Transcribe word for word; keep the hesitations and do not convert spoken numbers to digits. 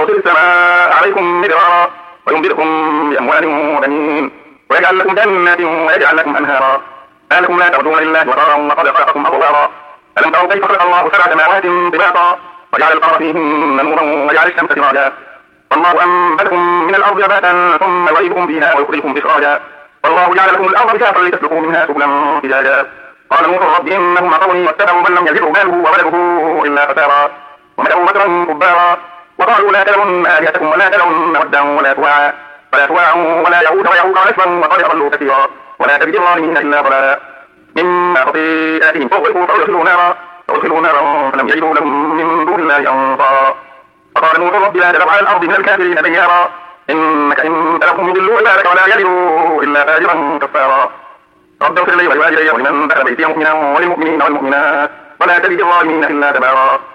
يرسل السماء عليكم مدرارا ويمددكم بأموال وبنين ويجعل لكم جنات ويجعل لكم أنهارا ما لكم لا ترجون لله وقارا وقد خلقكم أطوارا ألم تروا كيف خلق الله سبع سماوات طباقا وجعل القمر فيهن نورا وجعل الشمس سراجا والله أنبتكم من الأرض نباتا ثم يعيدكم فيها ويخرجكم إخراجا والله جعل لكم الأرض بساطا لتسلكوا منها سبلا فجاجا قال نوح رب إنهم عصوني واتبعوا من لم يزده ماله وولده إلا خسارا ومكروا مكرا كبارا وقالوا لا تذرن آلهتكم ولا تذرن ودا ولا سواعا ولا سواعا ولا يعود ويعوق ونسرا وقد ضلوا كثيرا ولا تجد الظالمين إلا ضلالا مما خطيئاتهم فأغرقوا فأدخلوا نارا فأدخلوا نارا فلم يجدوا لهم من دون الله أنصارا فقال نوح رب لا تذر على الأرض من الكافرين ديارا إنك إن تذرهم يضلوا عبادك ولا يجدوا إلا فاجرا كفارا رب اغفر لي ولوالدي ولمن دخل بيتي مؤمنا وللمؤمنين والمؤمنات ولا تزد الظالمين إلا تبارا